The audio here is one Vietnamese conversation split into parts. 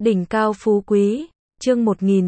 Đỉnh cao phú quý, chương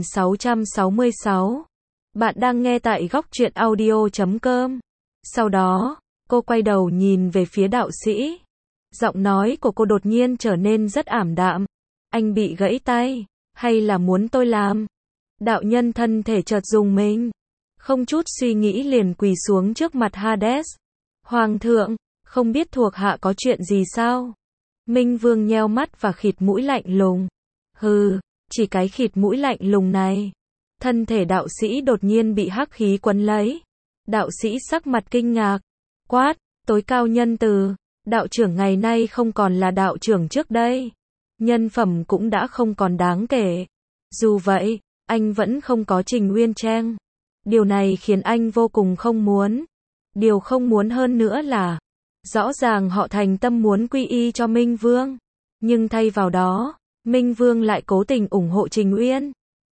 1666. Bạn đang nghe tại góc truyện audio.com. Sau đó, cô quay đầu nhìn về phía đạo sĩ. Giọng nói của cô đột nhiên trở nên rất ảm đạm. Anh bị gãy tay, hay là muốn tôi làm? Đạo nhân thân thể chợt rùng mình. Không chút suy nghĩ liền quỳ xuống trước mặt Hades. Hoàng thượng, không biết thuộc hạ có chuyện gì sao? Minh Vương nheo mắt và khịt mũi lạnh lùng. Hừ, chỉ cái khịt mũi lạnh lùng này. Thân thể đạo sĩ đột nhiên bị hắc khí quấn lấy. Đạo sĩ sắc mặt kinh ngạc. Quát, tối cao nhân từ. Đạo trưởng ngày nay không còn là đạo trưởng trước đây. Nhân phẩm cũng đã không còn đáng kể. Dù vậy, anh vẫn không có Trình Uyên Trang. Điều này khiến anh vô cùng không muốn. Điều không muốn hơn nữa là, rõ ràng họ thành tâm muốn quy y cho Minh Vương. Nhưng thay vào đó, Minh Vương lại cố tình ủng hộ Trình Uyên.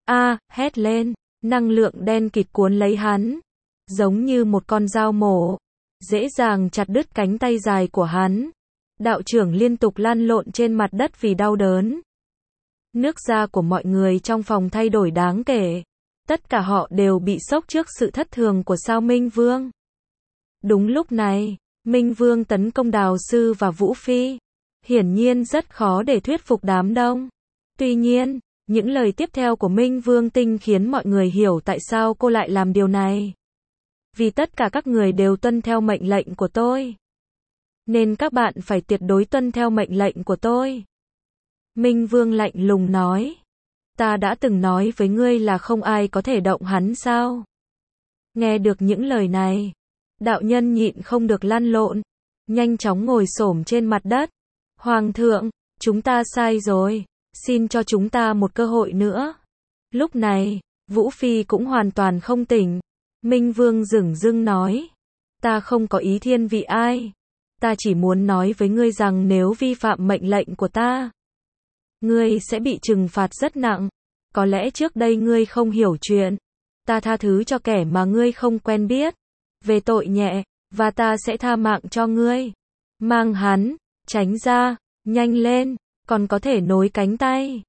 Hét lên, năng lượng đen kịt cuốn lấy hắn. Giống như một con dao mổ. Dễ dàng chặt đứt cánh tay dài của hắn. Đạo trưởng liên tục lăn lộn trên mặt đất vì đau đớn. Nước da của mọi người trong phòng thay đổi đáng kể. Tất cả họ đều bị sốc trước sự thất thường của sao Minh Vương. Đúng lúc này, Minh Vương tấn công Đào Sư và Vũ Phi. Hiển nhiên rất khó để thuyết phục đám đông. Tuy nhiên, những lời tiếp theo của Minh Vương Tinh khiến mọi người hiểu tại sao cô lại làm điều này. Vì tất cả các người đều tuân theo mệnh lệnh của tôi. Nên các bạn phải tuyệt đối tuân theo mệnh lệnh của tôi. Minh Vương lạnh lùng nói. Ta đã từng nói với ngươi là không ai có thể động hắn sao? Nghe được những lời này, đạo nhân nhịn không được lăn lộn, nhanh chóng ngồi xổm trên mặt đất. Hoàng thượng, chúng ta sai rồi, xin cho chúng ta một cơ hội nữa. Lúc này, Vũ Phi cũng hoàn toàn không tỉnh. Minh Vương dửng dưng nói, ta không có ý thiên vị ai. Ta chỉ muốn nói với ngươi rằng nếu vi phạm mệnh lệnh của ta, ngươi sẽ bị trừng phạt rất nặng. Có lẽ trước đây ngươi không hiểu chuyện. Ta tha thứ cho kẻ mà ngươi không quen biết. Về tội nhẹ, và ta sẽ tha mạng cho ngươi. Mang hắn, tránh ra, nhanh lên, còn có thể nối cánh tay.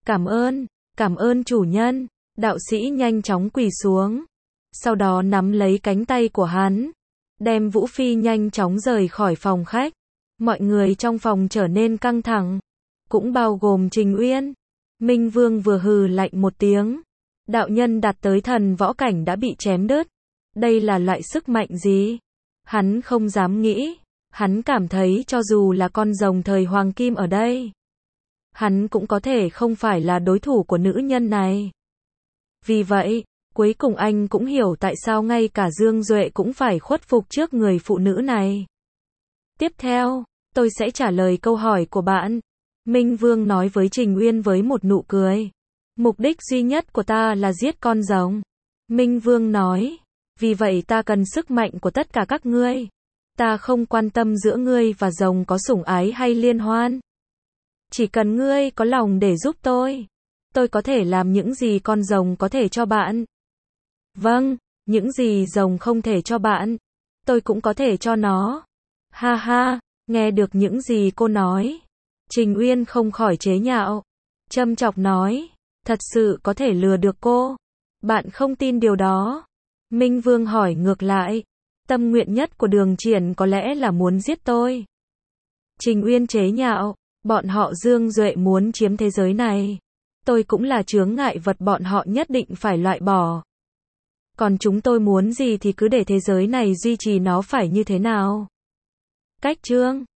Cảm ơn chủ nhân. Đạo sĩ nhanh chóng quỳ xuống. Sau đó nắm lấy cánh tay của hắn. Đem Vũ Phi nhanh chóng rời khỏi phòng khách. Mọi người trong phòng trở nên căng thẳng. Cũng bao gồm Trình Uyên. Minh Vương vừa hừ lạnh một tiếng. Đạo nhân đạt tới thần võ cảnh đã bị chém đứt. Đây là loại sức mạnh gì? Hắn không dám nghĩ. Hắn cảm thấy cho dù là con rồng thời Hoàng Kim ở đây, hắn cũng có thể không phải là đối thủ của nữ nhân này. Vì vậy, cuối cùng anh cũng hiểu tại sao ngay cả Dương Duệ cũng phải khuất phục trước người phụ nữ này. Tiếp theo, tôi sẽ trả lời câu hỏi của bạn. Minh Vương nói với Trình Uyên với một nụ cười. Mục đích duy nhất của ta là giết con rồng. Minh Vương nói, vì vậy ta cần sức mạnh của tất cả các ngươi. Ta không quan tâm giữa ngươi và rồng có sủng ái hay liên hoan. Chỉ cần ngươi có lòng để giúp tôi có thể làm những gì con rồng có thể cho bạn. Vâng, những gì rồng không thể cho bạn, tôi cũng có thể cho nó. Ha ha, nghe được những gì cô nói, Trình Uyên không khỏi chế nhạo. Châm chọc nói, thật sự có thể lừa được cô. Bạn không tin điều đó. Minh Vương hỏi ngược lại, tâm nguyện nhất của Đường Triển có lẽ là muốn giết tôi. Trình Uyên chế nhạo, bọn họ Dương Duệ muốn chiếm thế giới này. Tôi cũng là chướng ngại vật bọn họ nhất định phải loại bỏ. Còn chúng tôi muốn gì thì cứ để thế giới này duy trì nó phải như thế nào. Cách chương